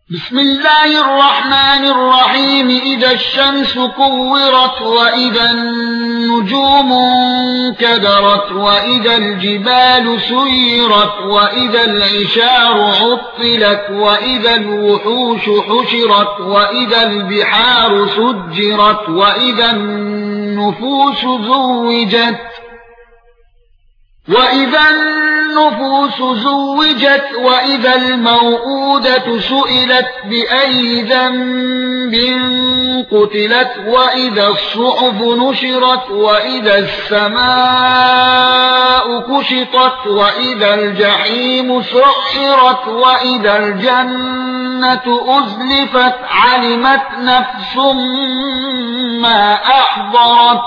بسم الله الرحمن الرحيم إذا الشمس كورت وإذا النجوم انكدرت وإذا الجبال سيرت وإذا العشار عطلت وإذا الوحوش حشرت وإذا البحار سجرت وإذا النفوس زوجت وإذا الموءودة سئلت بأي ذنب قتلت وإذا الصحف نشرت وإذا السماء كشطت وإذا الجحيم سعرت وإذا الجنة أزلفت علمت نفس ما أحضرت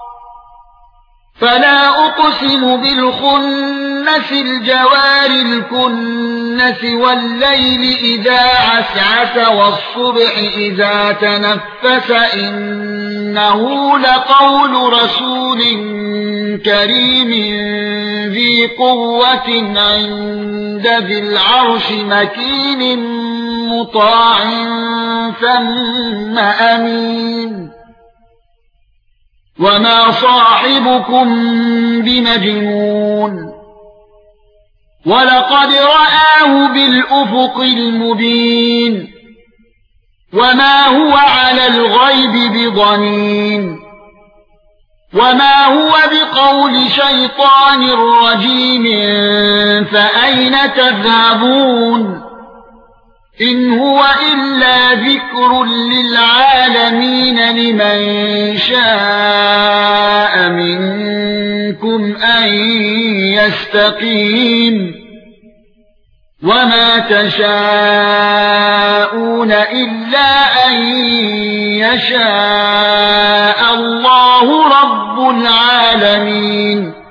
فلا أقسم بالخنس الجوار الكنس والليل إذا عسعس والصبح إذا تنفس إنه لقول رسول كريم ذي قوة عند ذي العرش مكين مطاع ثم أمين وما صاحبكم بمجنون ولقد رآه بالأفق المبين وما هو على الغيب بضنين وما هو بقول شيطان رجيم فأين تذهبون إن هو إلا ذكر للعالمين لمن شاء منكم أن يستقيم وما تشاءون إلا أن يشاء الله رب العالمين